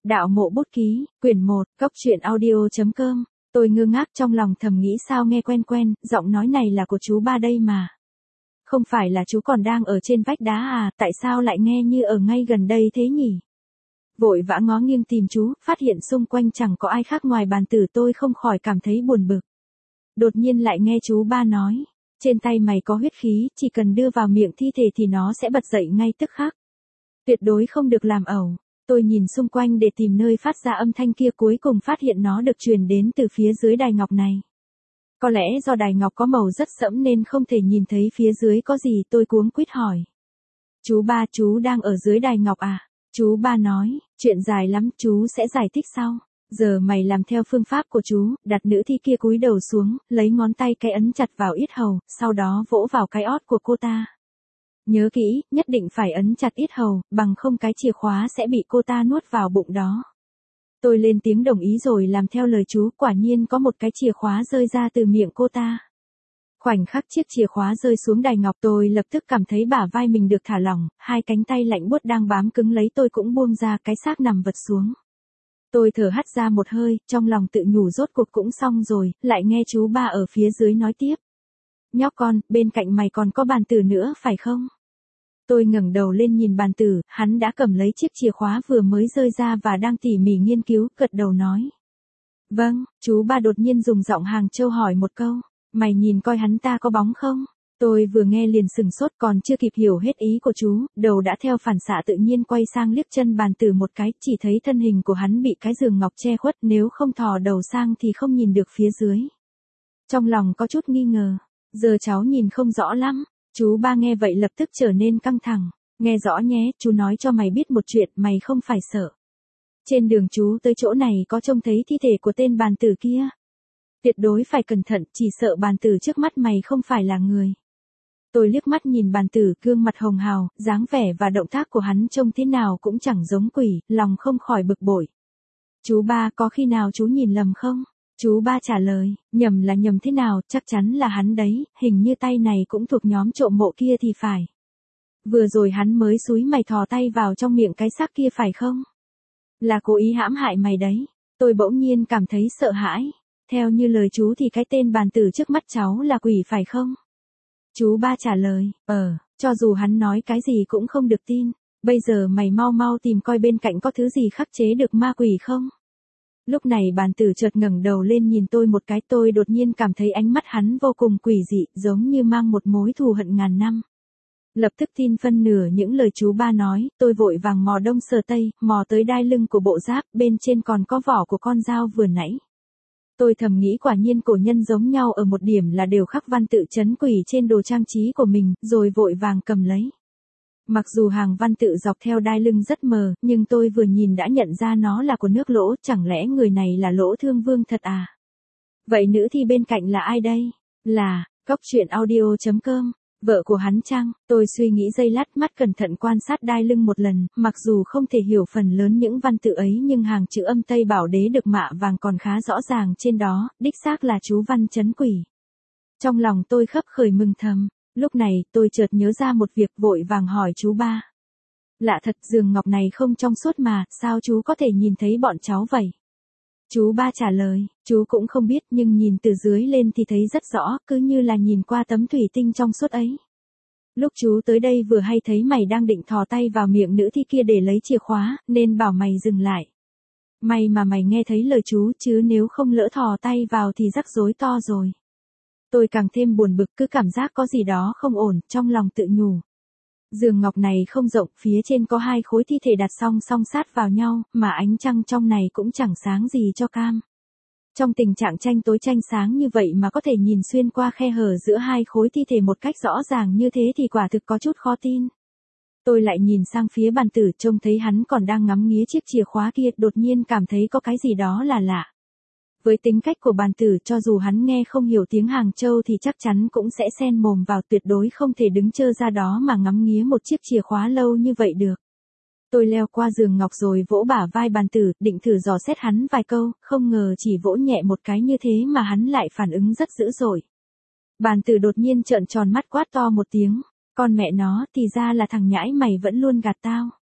Đạo mộ bút ký, quyển 1, cốc truyện audio.com. Tôi ngơ ngác trong lòng thầm nghĩ sao nghe quen quen, giọng nói này là của chú ba đây mà. Không phải là chú còn đang ở trên vách đá à, tại sao lại nghe như ở ngay gần đây thế nhỉ? Vội vã ngó nghiêng tìm chú, phát hiện xung quanh chẳng có ai khác ngoài bàn tử, tôi không khỏi cảm thấy buồn bực. Đột nhiên lại nghe chú ba nói, trên tay mày có huyết khí, chỉ cần đưa vào miệng thi thể thì nó sẽ bật dậy ngay tức khắc. Tuyệt đối không được làm ẩu. Tôi nhìn xung quanh để tìm nơi phát ra âm thanh kia, cuối cùng phát hiện nó được truyền đến từ phía dưới đài ngọc này. Có lẽ do đài ngọc có màu rất sẫm nên không thể nhìn thấy phía dưới có gì, tôi cuống quýt hỏi. Chú ba, chú đang ở dưới đài ngọc à? Chú ba nói, chuyện dài lắm, chú sẽ giải thích sau. Giờ mày làm theo phương pháp của chú, đặt nữ thi kia cúi đầu xuống, lấy ngón tay cái ấn chặt vào yết hầu, sau đó vỗ vào cái ót của cô ta. Nhớ kỹ, nhất định phải ấn chặt yết hầu, bằng không cái chìa khóa sẽ bị cô ta nuốt vào bụng đó. Tôi lên tiếng đồng ý rồi làm theo lời chú, quả nhiên có một cái chìa khóa rơi ra từ miệng cô ta. Khoảnh khắc chiếc chìa khóa rơi xuống đài ngọc, tôi lập tức cảm thấy bả vai mình được thả lỏng, hai cánh tay lạnh buốt đang bám cứng lấy tôi cũng buông ra, cái xác nằm vật xuống. Tôi thở hắt ra một hơi, trong lòng tự nhủ rốt cuộc cũng xong rồi, lại nghe chú ba ở phía dưới nói tiếp. Nhóc con, bên cạnh mày còn có bàn tử nữa phải không? Tôi ngẩng đầu lên nhìn bàn tử, hắn đã cầm lấy chiếc chìa khóa vừa mới rơi ra và đang tỉ mỉ nghiên cứu, gật đầu nói. Vâng, chú ba đột nhiên dùng giọng Hàng Châu hỏi một câu, mày nhìn coi hắn ta có bóng không? Tôi vừa nghe liền sừng sốt, còn chưa kịp hiểu hết ý của chú, đầu đã theo phản xạ tự nhiên quay sang liếc chân bàn tử một cái, chỉ thấy thân hình của hắn bị cái giường ngọc che khuất, nếu không thò đầu sang thì không nhìn được phía dưới. Trong lòng có chút nghi ngờ, giờ cháu nhìn không rõ lắm. Chú ba nghe vậy lập tức trở nên căng thẳng. Nghe rõ nhé, chú nói cho mày biết một chuyện, mày không phải sợ. Trên đường chú tới chỗ này có trông thấy thi thể của tên bàn tử kia. Tuyệt đối phải cẩn thận, chỉ sợ bàn tử trước mắt mày không phải là người. Tôi liếc mắt nhìn bàn tử, gương mặt hồng hào, dáng vẻ và động tác của hắn trông thế nào cũng chẳng giống quỷ, lòng không khỏi bực bội. Chú ba, có khi nào chú nhìn lầm không? Chú ba trả lời, nhầm là nhầm thế nào, chắc chắn là hắn đấy, hình như tay này cũng thuộc nhóm trộm mộ kia thì phải. Vừa rồi hắn mới xúi mày thò tay vào trong miệng cái xác kia phải không? Là cố ý hãm hại mày đấy. Tôi bỗng nhiên cảm thấy sợ hãi. Theo như lời chú thì cái tên bàn tử trước mắt cháu là quỷ phải không? Chú ba trả lời, cho dù hắn nói cái gì cũng không được tin. Bây giờ mày mau mau tìm coi bên cạnh có thứ gì khắc chế được ma quỷ không? Lúc này bàn tử chợt ngẩng đầu lên nhìn tôi một cái, tôi đột nhiên cảm thấy ánh mắt hắn vô cùng quỷ dị, giống như mang một mối thù hận ngàn năm. Lập tức tin phân nửa những lời chú ba nói, tôi vội vàng mò đông sờ tây, mò tới đai lưng của bộ giáp, bên trên còn có vỏ của con dao vừa nãy. Tôi thầm nghĩ quả nhiên cổ nhân giống nhau ở một điểm là đều khắc văn tự trấn quỷ trên đồ trang trí của mình, rồi vội vàng cầm lấy. Mặc dù hàng văn tự dọc theo đai lưng rất mờ, nhưng tôi vừa nhìn đã nhận ra nó là của nước Lỗ, chẳng lẽ người này là Lỗ Thương Vương thật à? Vậy nữ thi bên cạnh là ai đây? Là, cốc truyện audio.com, vợ của hắn chăng? Tôi suy nghĩ giây lát, mắt cẩn thận quan sát đai lưng một lần, mặc dù không thể hiểu phần lớn những văn tự ấy nhưng hàng chữ âm Tây Bảo Đế được mạ vàng còn khá rõ ràng trên đó, đích xác là chú văn trấn quỷ. Trong lòng tôi khấp khởi mừng thầm. Lúc này, tôi chợt nhớ ra một việc, vội vàng hỏi chú ba. Lạ thật, giường ngọc này không trong suốt mà, sao chú có thể nhìn thấy bọn cháu vậy? Chú ba trả lời, chú cũng không biết nhưng nhìn từ dưới lên thì thấy rất rõ, cứ như là nhìn qua tấm thủy tinh trong suốt ấy. Lúc chú tới đây vừa hay thấy mày đang định thò tay vào miệng nữ thi kia để lấy chìa khóa, nên bảo mày dừng lại. May mà mày nghe thấy lời chú, chứ nếu không lỡ thò tay vào thì rắc rối to rồi. Tôi càng thêm buồn bực, cứ cảm giác có gì đó không ổn, trong lòng tự nhủ. Giường ngọc này không rộng, phía trên có hai khối thi thể đặt song song sát vào nhau, mà ánh trăng trong này cũng chẳng sáng gì cho cam. Trong tình trạng tranh tối tranh sáng như vậy mà có thể nhìn xuyên qua khe hở giữa hai khối thi thể một cách rõ ràng như thế thì quả thực có chút khó tin. Tôi lại nhìn sang phía bàn tử, trông thấy hắn còn đang ngắm nghía chiếc chìa khóa kia, đột nhiên cảm thấy có cái gì đó là lạ. Với tính cách của bàn tử, cho dù hắn nghe không hiểu tiếng Hàng Châu thì chắc chắn cũng sẽ xen mồm vào, tuyệt đối không thể đứng trơ ra đó mà ngắm nghía một chiếc chìa khóa lâu như vậy được. Tôi leo qua giường ngọc rồi vỗ bả vai bàn tử, định thử dò xét hắn vài câu, không ngờ chỉ vỗ nhẹ một cái như thế mà hắn lại phản ứng rất dữ dội. Bàn tử đột nhiên trợn tròn mắt quát to một tiếng, con mẹ nó, thì ra là thằng nhãi mày vẫn luôn gạt tao.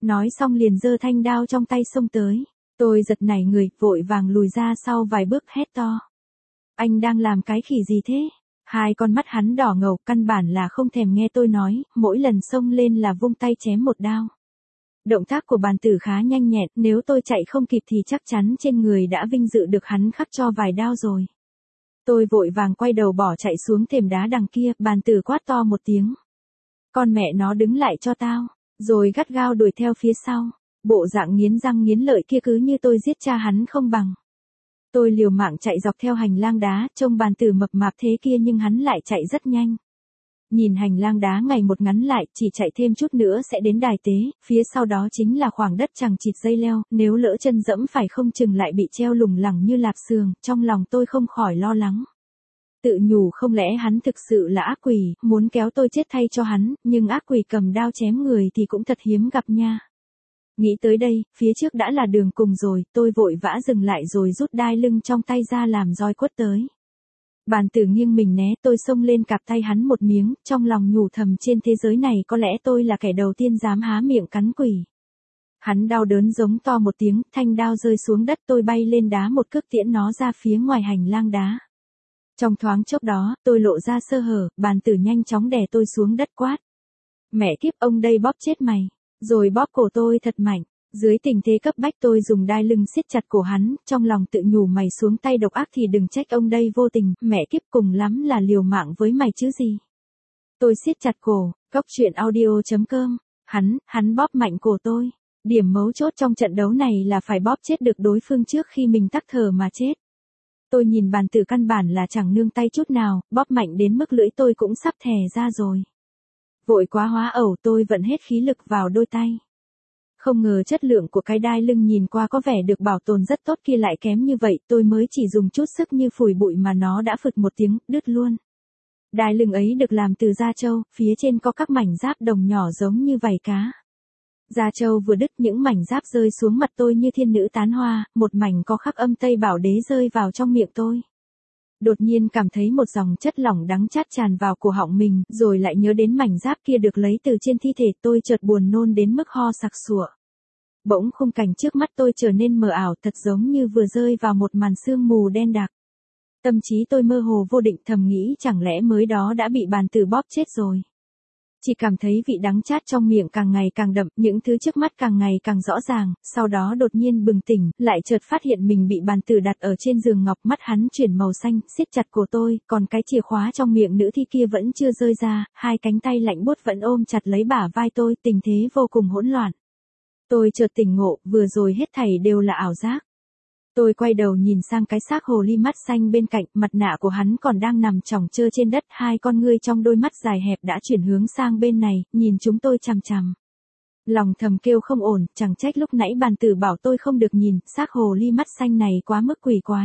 Nói xong liền giơ thanh đao trong tay xông tới. Tôi giật nảy người, vội vàng lùi ra sau vài bước hét to. Anh đang làm cái khỉ gì thế? Hai con mắt hắn đỏ ngầu, căn bản là không thèm nghe tôi nói, mỗi lần xông lên là vung tay chém một đao. Động tác của bàn tử khá nhanh nhẹn, nếu tôi chạy không kịp thì chắc chắn trên người đã vinh dự được hắn khắc cho vài đao rồi. Tôi vội vàng quay đầu bỏ chạy xuống thềm đá đằng kia, bàn tử quát to một tiếng. Con mẹ nó đứng lại cho tao, rồi gắt gao đuổi theo phía sau. Bộ dạng nghiến răng nghiến lợi kia cứ như tôi giết cha hắn không bằng. Tôi liều mạng chạy dọc theo hành lang đá, trông bàn tử mập mạp thế kia nhưng hắn lại chạy rất nhanh. Nhìn hành lang đá ngày một ngắn lại, chỉ chạy thêm chút nữa sẽ đến đài tế, phía sau đó chính là khoảng đất chằng chịt dây leo, nếu lỡ chân dẫm phải không chừng lại bị treo lủng lẳng như lạp xương, trong lòng tôi không khỏi lo lắng. Tự nhủ không lẽ hắn thực sự là ác quỷ, muốn kéo tôi chết thay cho hắn, nhưng ác quỷ cầm đao chém người thì cũng thật hiếm gặp nha. Nghĩ tới đây, phía trước đã là đường cùng rồi, tôi vội vã dừng lại rồi rút đai lưng trong tay ra làm roi quất tới. Bàn tử nghiêng mình né, tôi xông lên cạp tay hắn một miếng, trong lòng nhủ thầm trên thế giới này có lẽ tôi là kẻ đầu tiên dám há miệng cắn quỷ. Hắn đau đớn giống to một tiếng, thanh đao rơi xuống đất, tôi bay lên đá một cước tiễn nó ra phía ngoài hành lang đá. Trong thoáng chốc đó, tôi lộ ra sơ hở, bàn tử nhanh chóng đè tôi xuống đất quát. Mẹ kiếp ông đây bóp chết mày, rồi bóp cổ tôi thật mạnh. Dưới tình thế cấp bách tôi dùng đai lưng siết chặt cổ hắn, trong lòng tự nhủ mày xuống tay độc ác thì đừng trách ông đây vô tình, mẹ kiếp cùng lắm là liều mạng với mày chứ gì. Tôi siết chặt cổ, Cốc.audio.com, hắn bóp mạnh cổ tôi. Điểm mấu chốt trong trận đấu này là phải bóp chết được đối phương trước khi mình tắc thở mà chết. Tôi nhìn bàn tử căn bản là chẳng nương tay chút nào, bóp mạnh đến mức lưỡi tôi cũng sắp thè ra rồi. Vội quá hóa ẩu tôi vận hết khí lực vào đôi tay. Không ngờ chất lượng của cái đai lưng nhìn qua có vẻ được bảo tồn rất tốt kia lại kém như vậy, tôi mới chỉ dùng chút sức như phủi bụi mà nó đã phụt một tiếng, đứt luôn. Đai lưng ấy được làm từ da trâu, phía trên có các mảnh giáp đồng nhỏ giống như vảy cá. Da trâu vừa đứt những mảnh giáp rơi xuống mặt tôi như thiên nữ tán hoa, một mảnh có khắc âm Tây Bảo Đế rơi vào trong miệng tôi. Đột nhiên cảm thấy một dòng chất lỏng đắng chát tràn vào cổ họng mình, rồi lại nhớ đến mảnh giáp kia được lấy từ trên thi thể, tôi chợt buồn nôn đến mức ho sặc sụa. Bỗng khung cảnh trước mắt tôi trở nên mờ ảo, thật giống như vừa rơi vào một màn sương mù đen đặc. Tâm trí tôi mơ hồ vô định, thầm nghĩ chẳng lẽ mới đó đã bị bàn tử bóp chết rồi. Chỉ cảm thấy vị đắng chát trong miệng càng ngày càng đậm, những thứ trước mắt càng ngày càng rõ ràng, sau đó đột nhiên bừng tỉnh, lại chợt phát hiện mình bị bàn tử đặt ở trên giường ngọc, mắt hắn chuyển màu xanh, siết chặt cổ tôi, còn cái chìa khóa trong miệng nữ thi kia vẫn chưa rơi ra, hai cánh tay lạnh buốt vẫn ôm chặt lấy bả vai tôi, tình thế vô cùng hỗn loạn. Tôi chợt tỉnh ngộ, vừa rồi hết thảy đều là ảo giác. Tôi quay đầu nhìn sang cái xác hồ ly mắt xanh bên cạnh, mặt nạ của hắn còn đang nằm chỏng chơ trên đất, hai con ngươi trong đôi mắt dài hẹp đã chuyển hướng sang bên này, nhìn chúng tôi chằm chằm. Lòng thầm kêu không ổn, chẳng trách lúc nãy bàn tử bảo tôi không được nhìn, xác hồ ly mắt xanh này quá mức quỷ quái.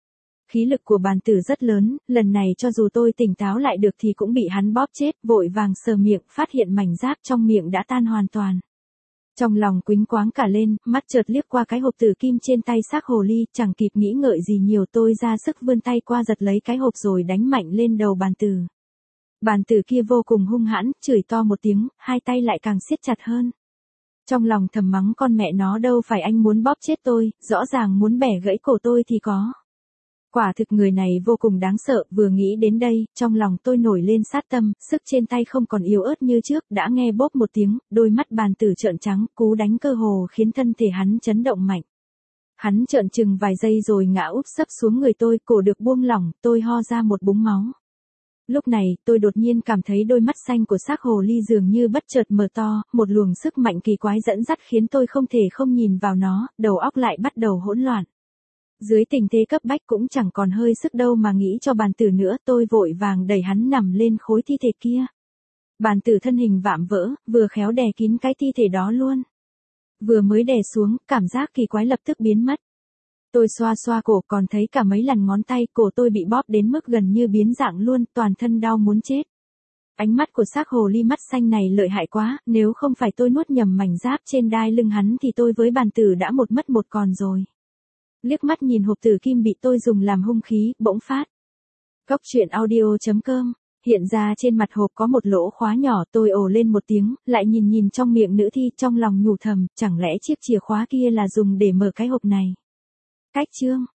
Khí lực của bàn tử rất lớn, lần này cho dù tôi tỉnh táo lại được thì cũng bị hắn bóp chết, vội vàng sờ miệng, phát hiện mảnh giáp trong miệng đã tan hoàn toàn. Trong lòng quýnh quáng cả lên, mắt chợt liếc qua cái hộp tử kim trên tay xác hồ ly, chẳng kịp nghĩ ngợi gì nhiều, tôi ra sức vươn tay qua giật lấy cái hộp rồi đánh mạnh lên đầu bàn tử. Bàn tử kia vô cùng hung hãn, chửi to một tiếng, hai tay lại càng siết chặt hơn. Trong lòng thầm mắng con mẹ nó, đâu phải anh muốn bóp chết tôi, rõ ràng muốn bẻ gãy cổ tôi thì có. Quả thực người này vô cùng đáng sợ, vừa nghĩ đến đây, trong lòng tôi nổi lên sát tâm, sức trên tay không còn yếu ớt như trước, đã nghe bốp một tiếng, đôi mắt bàn tử trợn trắng, cú đánh cơ hồ khiến thân thể hắn chấn động mạnh. Hắn trợn trừng vài giây rồi ngã úp sấp xuống người tôi, cổ được buông lỏng, tôi ho ra một búng máu. Lúc này, tôi đột nhiên cảm thấy đôi mắt xanh của xác hồ ly dường như bất chợt mở to, một luồng sức mạnh kỳ quái dẫn dắt khiến tôi không thể không nhìn vào nó, đầu óc lại bắt đầu hỗn loạn. Dưới tình thế cấp bách cũng chẳng còn hơi sức đâu mà nghĩ cho bàn tử nữa, tôi vội vàng đẩy hắn nằm lên khối thi thể kia. Bàn tử thân hình vạm vỡ, vừa khéo đè kín cái thi thể đó luôn. Vừa mới đè xuống, cảm giác kỳ quái lập tức biến mất. Tôi xoa xoa cổ, còn thấy cả mấy lần ngón tay, cổ tôi bị bóp đến mức gần như biến dạng luôn, toàn thân đau muốn chết. Ánh mắt của xác hồ ly mắt xanh này lợi hại quá, nếu không phải tôi nuốt nhầm mảnh giáp trên đai lưng hắn thì tôi với bàn tử đã một mất một còn rồi. Liếc mắt nhìn hộp tử kim bị tôi dùng làm hung khí, bỗng phát. Cốc.audio.com Hiện ra trên mặt hộp có một lỗ khóa nhỏ, tôi ồ lên một tiếng, lại nhìn nhìn trong miệng nữ thi, trong lòng nhủ thầm, chẳng lẽ chiếc chìa khóa kia là dùng để mở cái hộp này. Cách chương